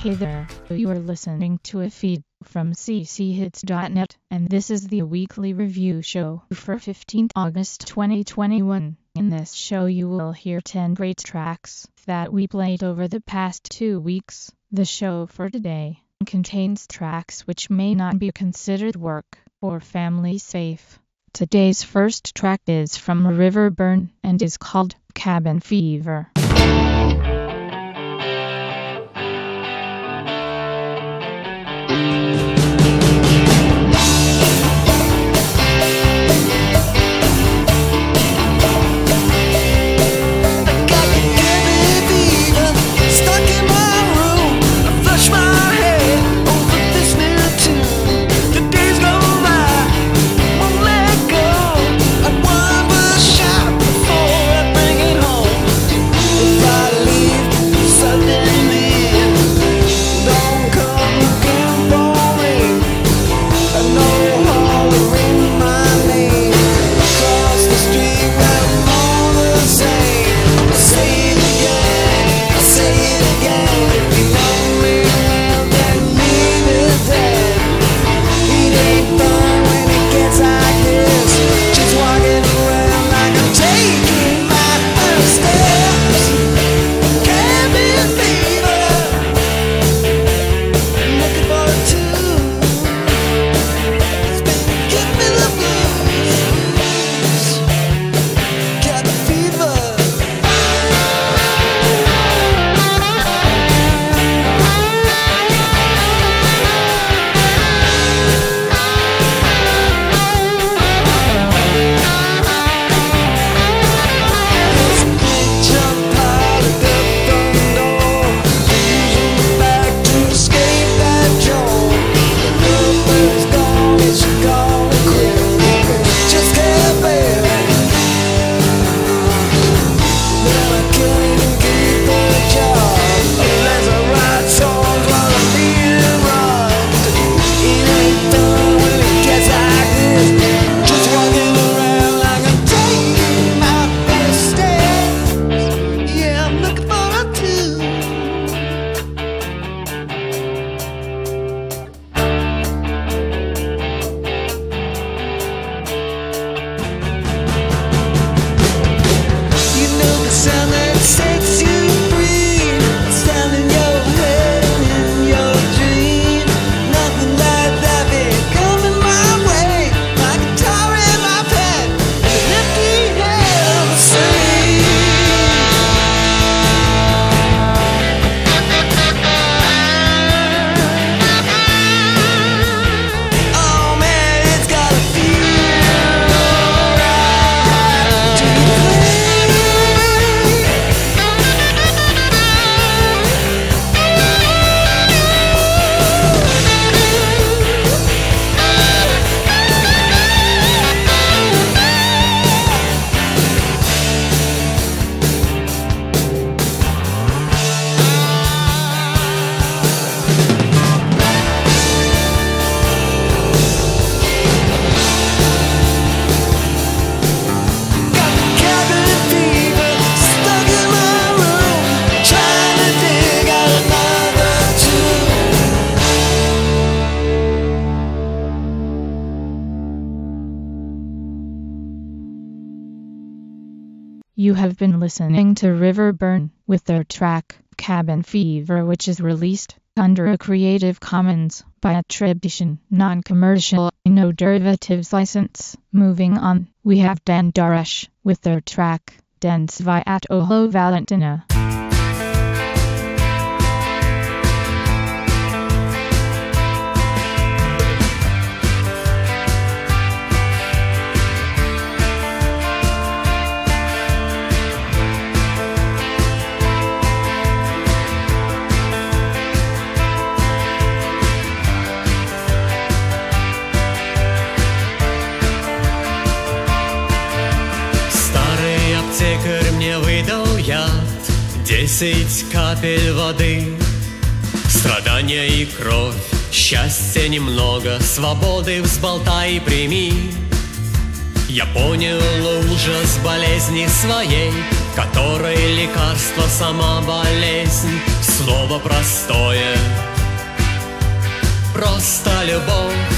Hey there, you are listening to a feed from cchits.net, and this is the weekly review show for 15th August 2021. In this show you will hear 10 great tracks that we played over the past 2 weeks. The show for today contains tracks which may not be considered work or family safe. Today's first track is from Riverburn and is called Cabin Fever. You have been listening to Riverburn with their track Cabin Fever, which is released under a Creative Commons by attribution, non-commercial, no derivatives license. Moving on, we have Dan Darush with their track Den Sviat Oho Valentina. Аптекарь мне выдал яд, 10 капель воды, страдания и кровь, счастья немного, свободы взболтай и прими. Я понял болезни своей, которой лекарство сама болезнь. Слово простое, просто любовь.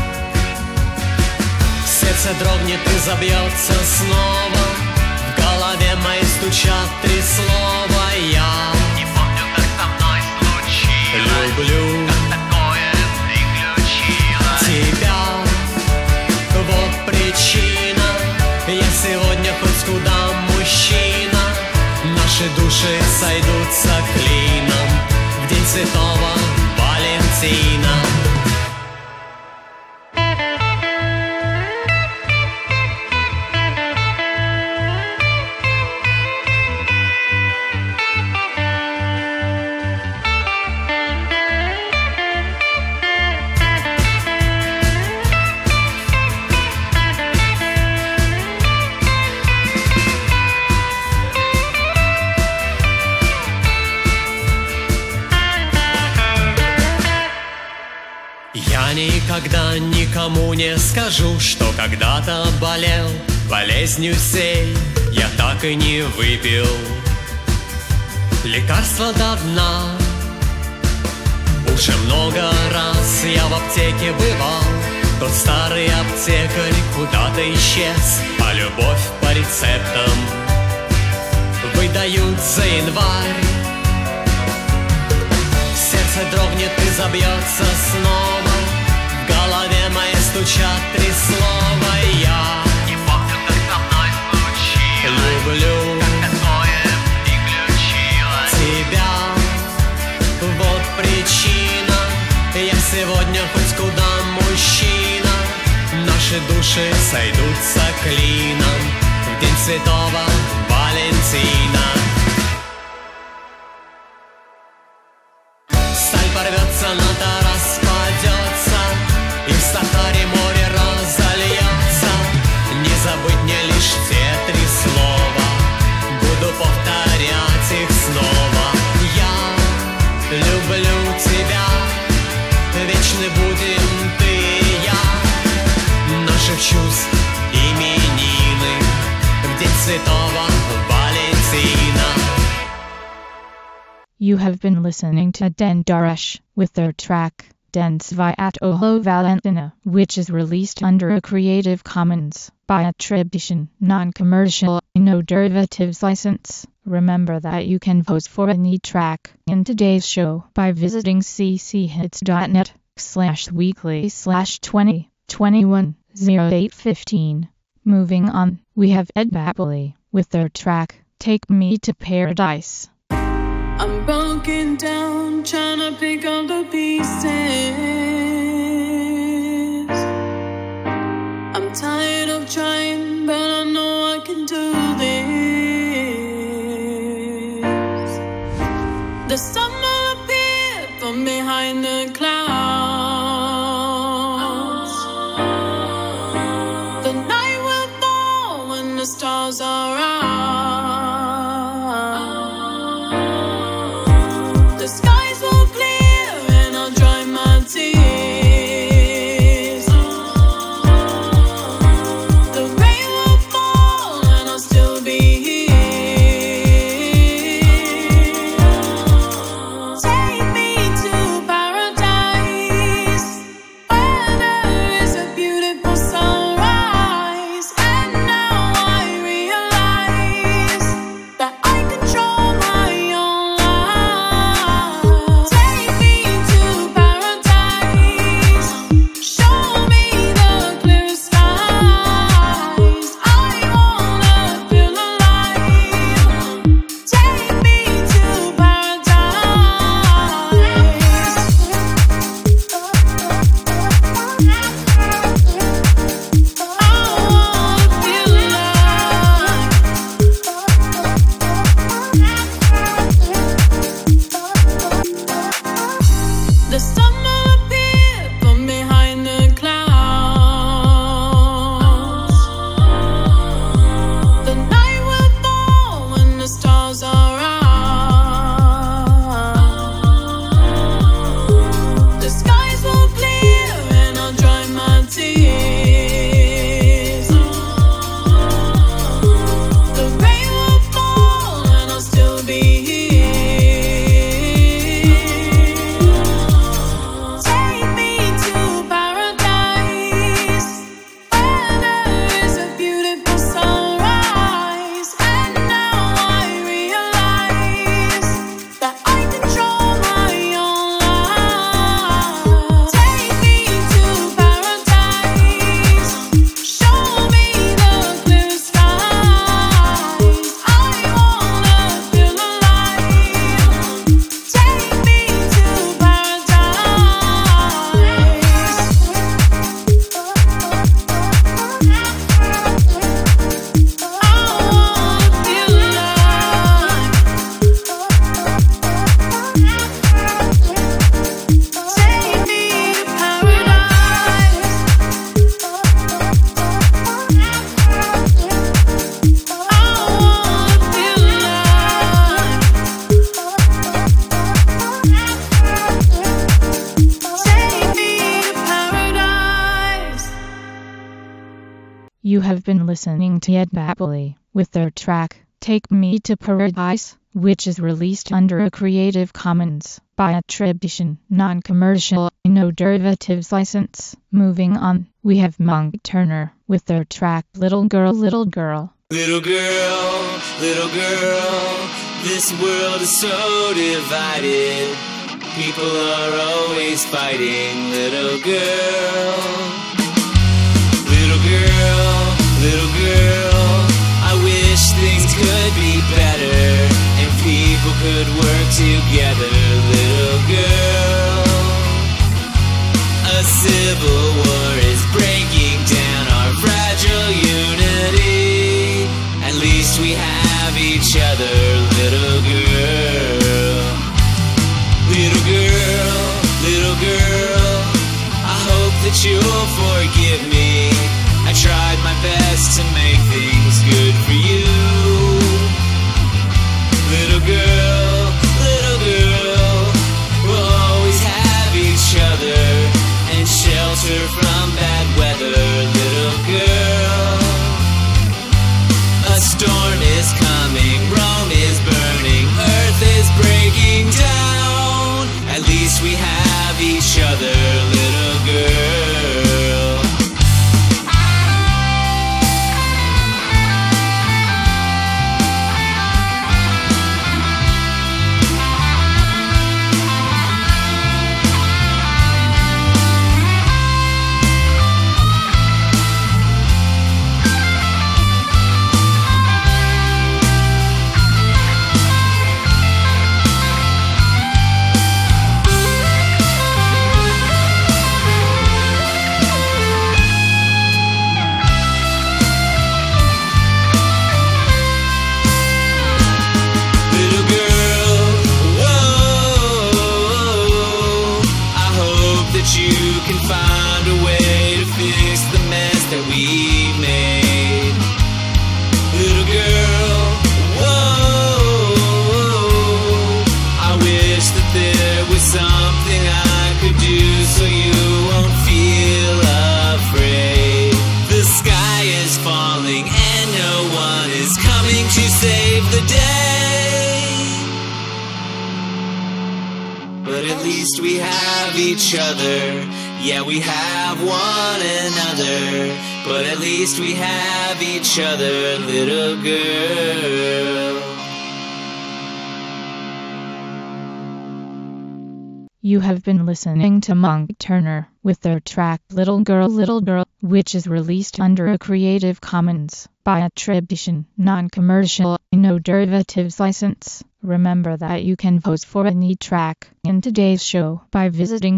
Сердце дрогнет и забьется снова, в голове моей стучат три слова. Я не помню, как со мной случилось, люблю, как такое приключилось тебя. Вот причина, я сегодня хоть куда мужчина. Наши души сойдутся клином в день Святого Валентина. Я никогда никому не скажу, что когда-то болел болезнью сей. Я так и не выпил лекарства до дна. Уже много раз я в аптеке бывал. Тот старый аптекарь куда-то исчез, а любовь по рецептам выдают за январь. Сердце дрогнет и забьется снова, в голове моей стучат три слова. Я не помню, как со мной случилось, люблю, как такое приключилось тебя. Вот причина, я сегодня хоть куда мужчина. Наши души сойдутся клином в день Святого Валентина. Сталь порвется, нота распадется, и в Сахаре море разольется. Не забыть мне лишь те три слова, буду повторять их снова. Я люблю тебя, вечны будем ты и я. Наших чувств именины в день Святого Валентина. You have been listening to Den Daresh with their track Den Sviat Oho Valentina, which is released under a Creative Commons by attribution, non-commercial, no derivatives license. Remember that you can vote for any track in today's show by visiting cchits.net/weekly/2021-0815. Moving on, we have Ed Bapley with their track Take Me to Paradise. I'm broken down, trying to pick up the pieces. I'm tired of trying, but I know I can do this. The sun will appear from behind the clouds. The night will fall when the stars are out. The skies will clear and I'll dry my tears. The rain will fall and I'll still be here. Take me to paradise, where there is a beautiful sunrise. And now I realize You have been listening to Ed Bapley with their track, Take Me to Paradise, which is released under a Creative Commons by attribution, non-commercial, no derivatives license. Moving on, we have Monk Turner with their track, Little Girl, Little Girl. Little girl, this world is so divided. People are always fighting. Little girl, I wish things could be better and people could work together. Little girl, a civil war is breaking down our fragile unity. At least we have each other. Little girl, I hope that you'll forgive me. I tried my best to make things good for you. Little girl, we'll always have each other and shelter from bad weather. Little girl, a storm is coming, Rome is burning, Earth is breaking down. At least we have each other, little girl. We have each other, yeah, we have one another, but at least we have each other, little girl. You have been listening to Monk Turner with their track Little Girl, which is released under a Creative Commons by attribution, non-commercial, no derivatives license. Remember that you can vote for any track in today's show by visiting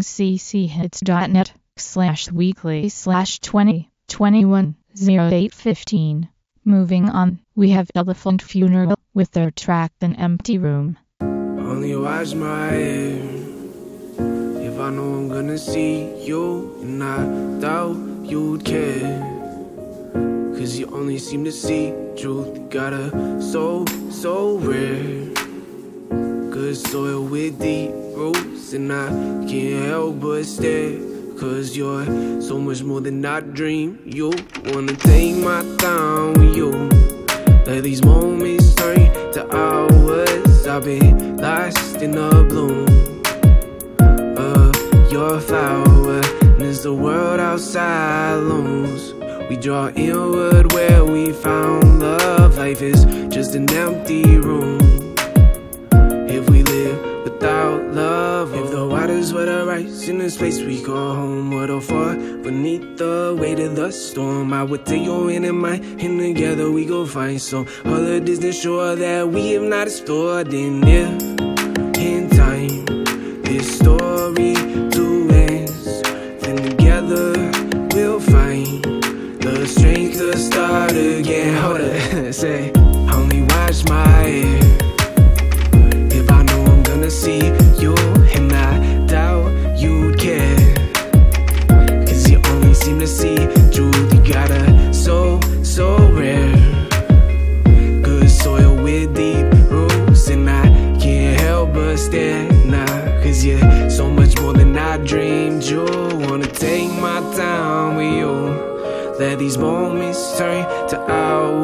cchits.net/weekly/2021-0815. Moving on, we have Elephant Funeral with their track An Empty Room. Only watch my head if I know I'm gonna see you, and I doubt you'd care, 'cause you only seem to see truth. You got a soul so rare, good soil with deep roots, and I can't help but stare, 'cause you're so much more than I dream. You wanna take my time with you, let these moments turn to hours. I've been lost in the bloom of your flower, and as the world outside looms, we draw inward where we found love. Life is just an empty room if we live without love. If the waters were to rise in this place we call home, would all fall beneath the weight of the storm, I would take your hand in mine, and together we go find some other distant shore that we have not explored. And if in time this story to ends, then together we'll find the strength to start again. Hold up, say, only watch my head if I know I'm gonna see you, and I doubt you'd care, 'cause you only seem to see truth. You got a soul so rare,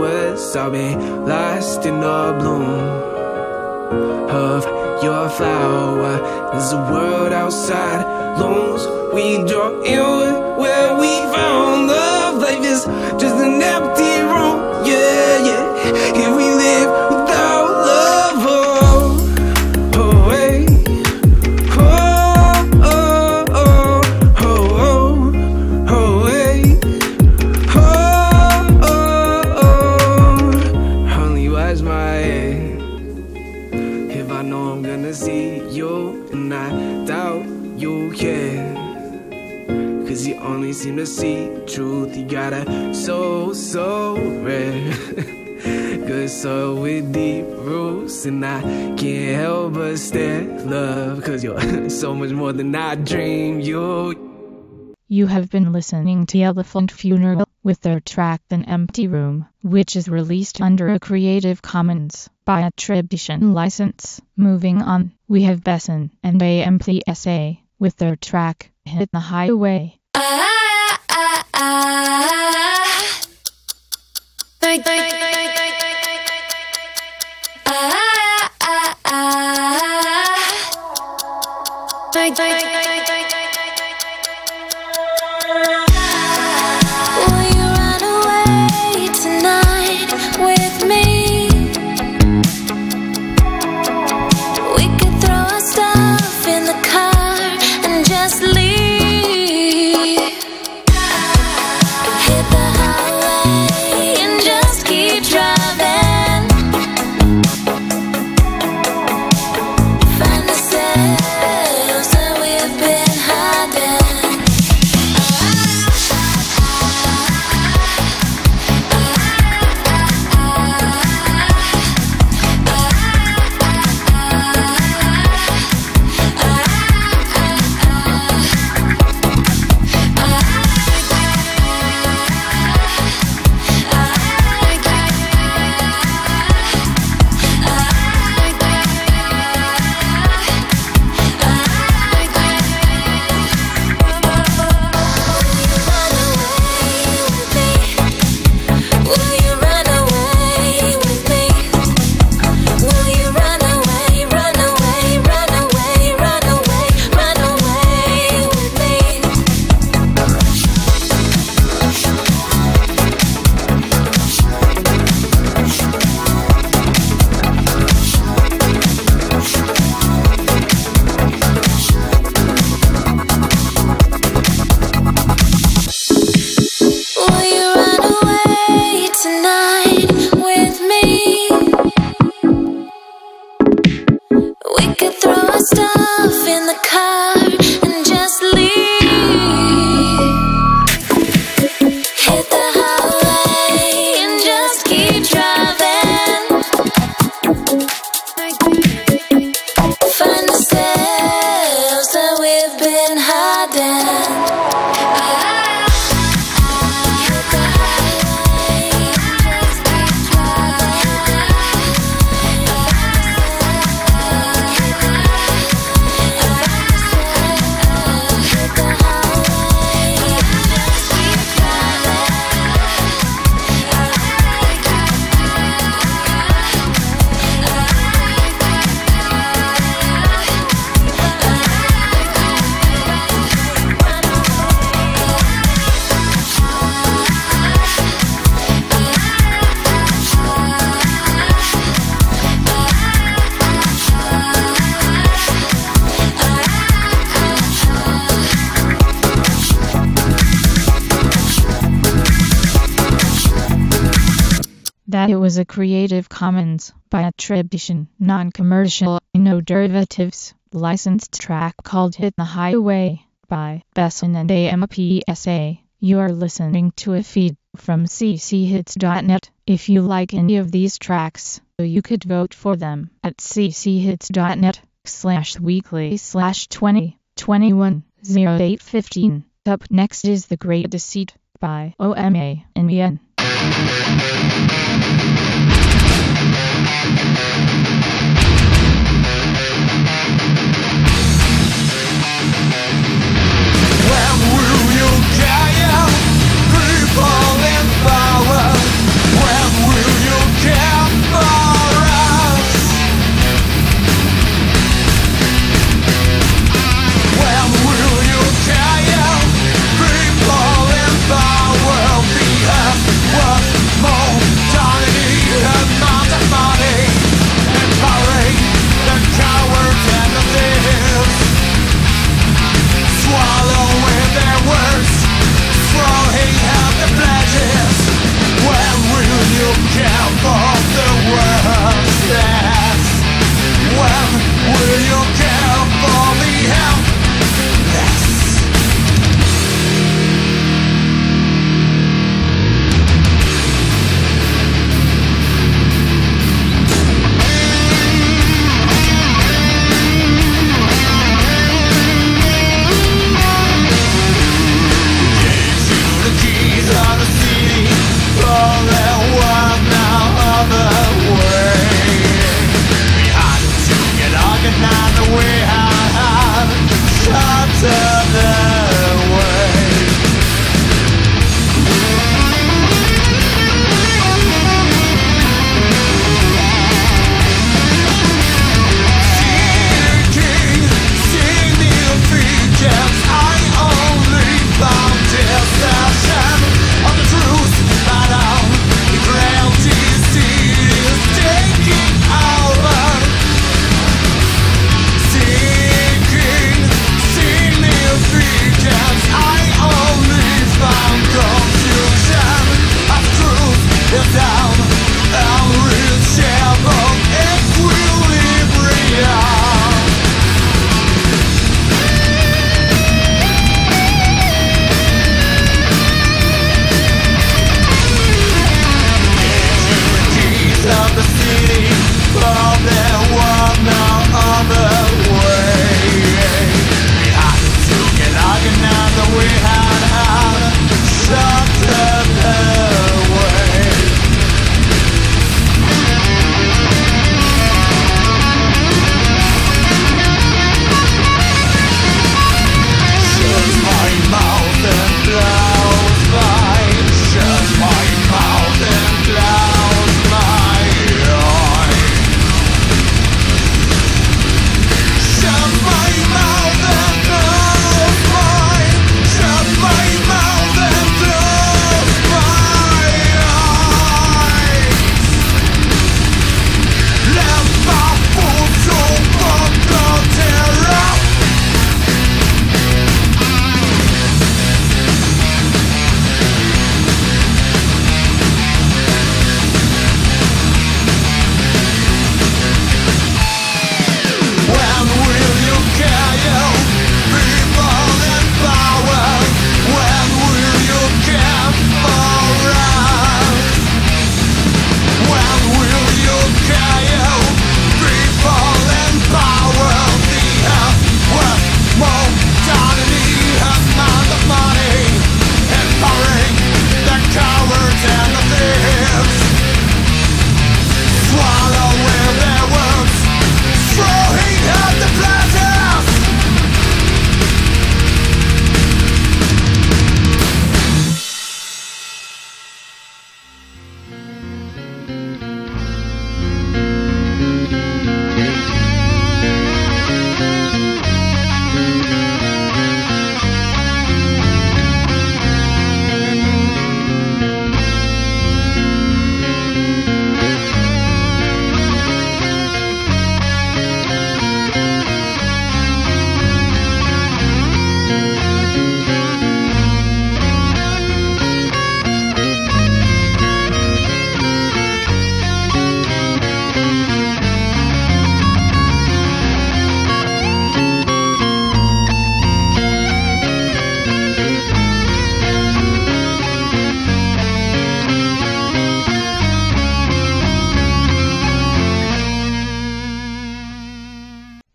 was, I've been lost in the bloom of your flower. There's a world outside looms. We draw in where we found love. Life is just an empty room. Yeah, yeah. Here we live without love. Oh, oh, hey. Oh, oh, oh, oh, oh, oh, hey. Oh, oh, oh. Only watch my head. If I know I'm gonna see you, and I doubt you can. Cause you only seem to see truth. You got a soul so rare. Good soul with deep roots. And I can't help but stare, love. Cause you're so much more than I dreamed you. You have been listening to Elephant Funeral with their track An Empty Room, which is released under a Creative Commons by attribution license. Moving on, we have Besson and AMPSA with their track Hit the Highway. That it was a Creative Commons by attribution, non-commercial, no derivatives, licensed track called Hit the Highway by Besson and AMPSA. You are listening to a feed from cchits.net. If you like any of these tracks, you could vote for them at cchits.net/weekly/2021-0815. Up next is The Great Deceit by OMA and Mien. When will you get people in power? When will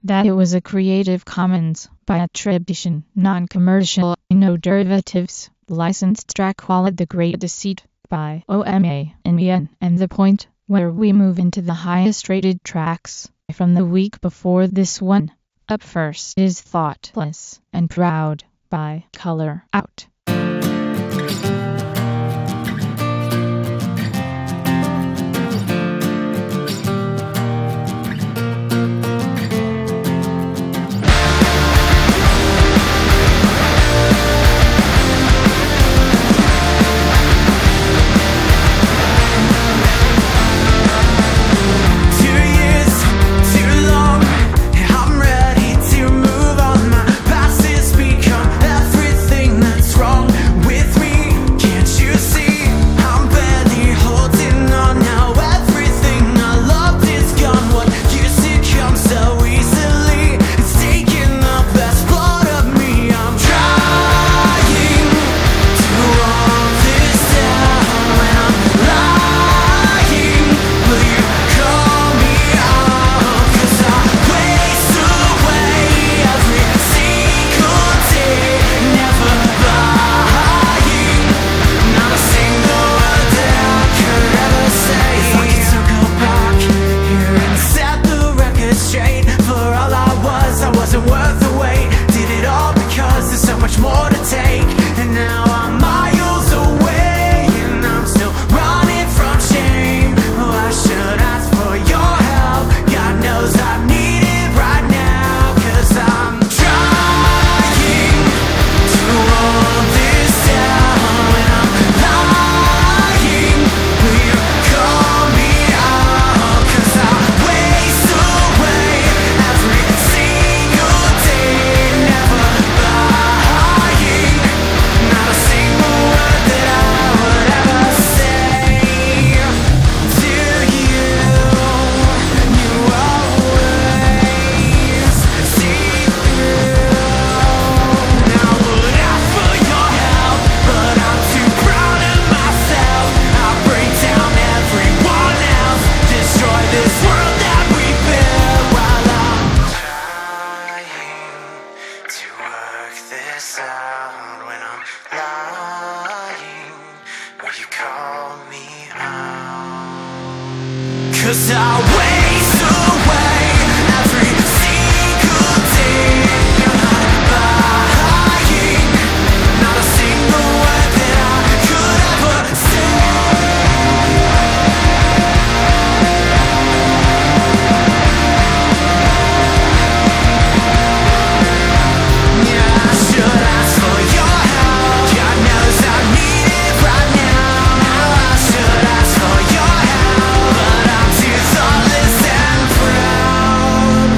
That it was a Creative Commons by attribution, non-commercial, no derivatives, licensed track called The Great Deceit by OMA and MN. And the point where we move into the highest rated tracks from the week before this one. Up first is Thoughtless and Proud by Color Out. Cause I waste away every single day. I'm not buying, not a single word that I could ever say. Yeah, I should ask for your help. God knows I need it right now. Now I should ask for your help, but I'm too thoughtless and proud.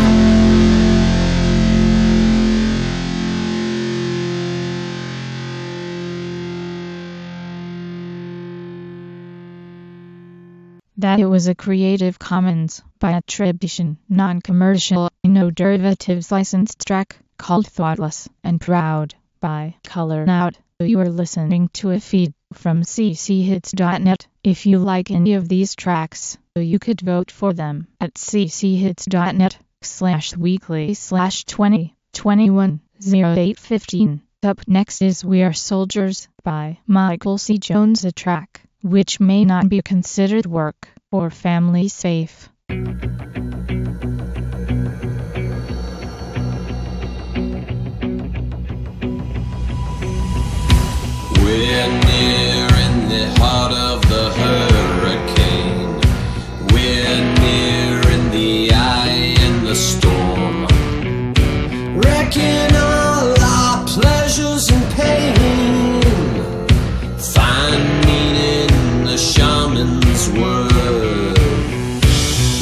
That it was a Creative Commons by attribution, non-commercial, no derivatives licensed track called Thoughtless and Proud by Color Out. You are listening to a feed from cchits.net. If you like any of these tracks, you could vote for them at cchits.net/weekly/2021-0815. Up next is We Are Soldiers by Michael C. Jones, a track which may not be considered work or family safe. We're near in the heart of the hurricane. We're near in the eye in the storm. Wrecking all our pleasures and pain. Find meaning in the shaman's word.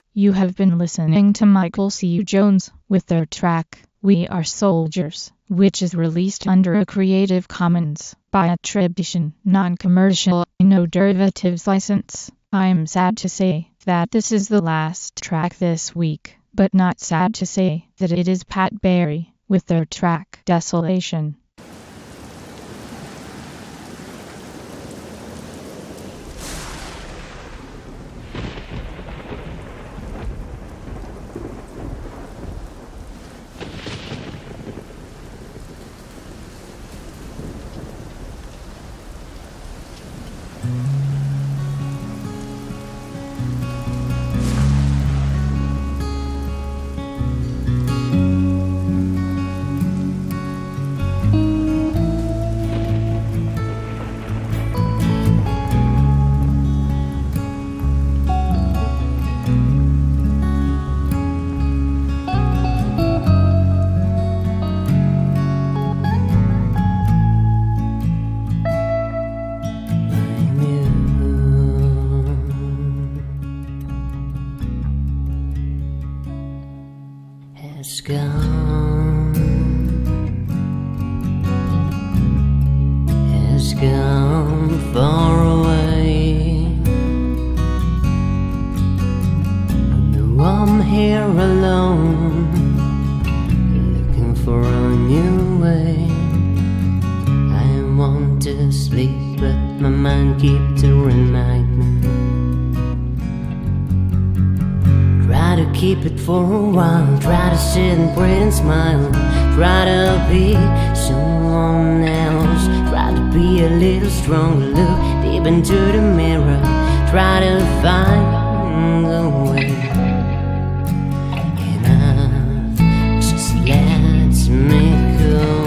You have been listening to Michael C. Jones with their track, We Are Soldiers, which is released under a Creative Commons by attribution, non-commercial, no derivatives license. I'm sad to say that this is the last track this week, but not sad to say that it is Pat Berry with their track, Desolation. Has gone far away. Now I'm here alone, looking for a new way. I want to sleep, but my mind keeps to remind me. Try to keep it for a while, try to sit and pray and smile, try to be someone else, try to be a little stronger, look deep into the mirror, try to find a way. Enough just lets me go.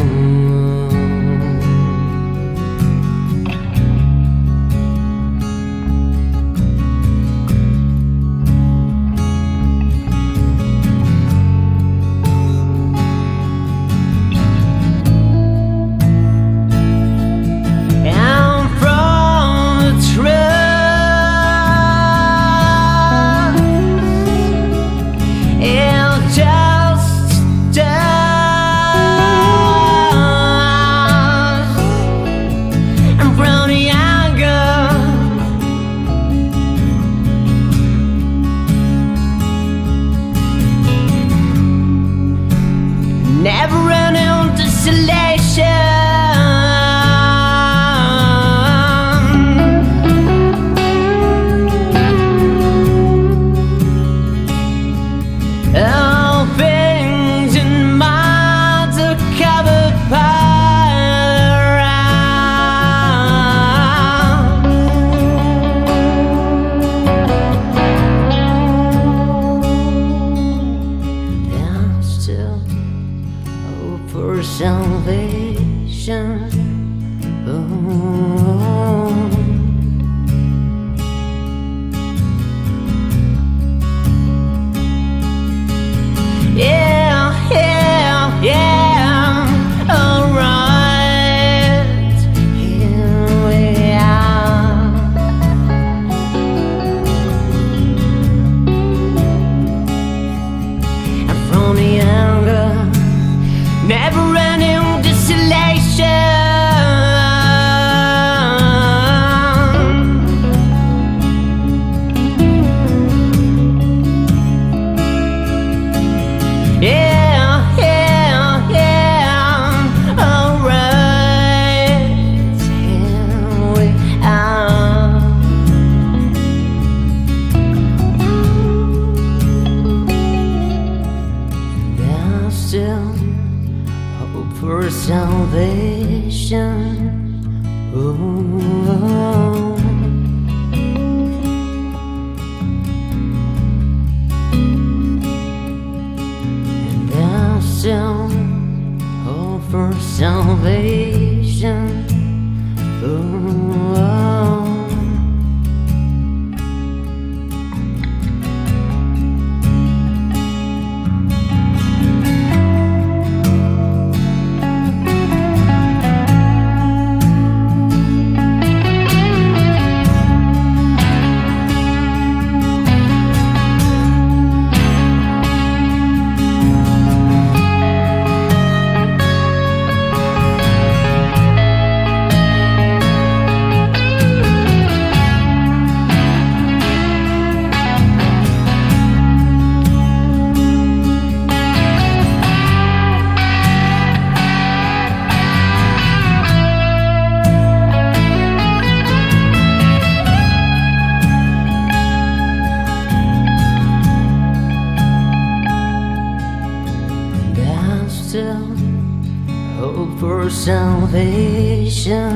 salvation.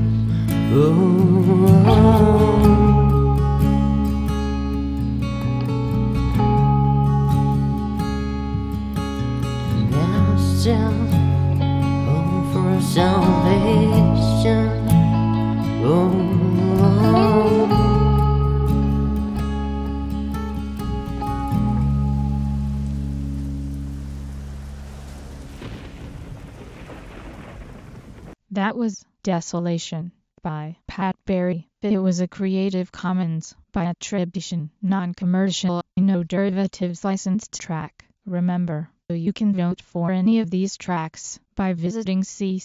Now still home for salvation. That was Desolation by Pat Berry. It was a Creative Commons by attribution, non-commercial, no derivatives licensed track. Remember, you can vote for any of these tracks by visiting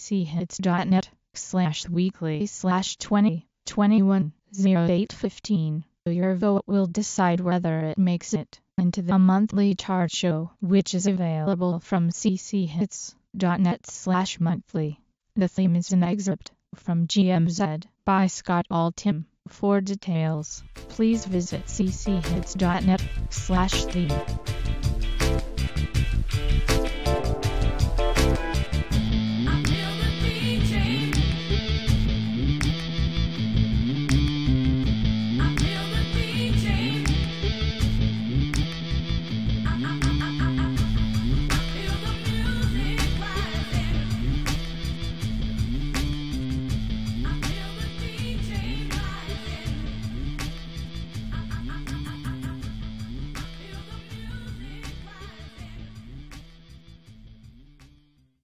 cchits.net/weekly/2021-0815. Your vote will decide whether it makes it into the monthly chart show, which is available from cchits.net/monthly. The theme is an excerpt from GMZ by Scott Altham. For details, please visit cchits.net/theme.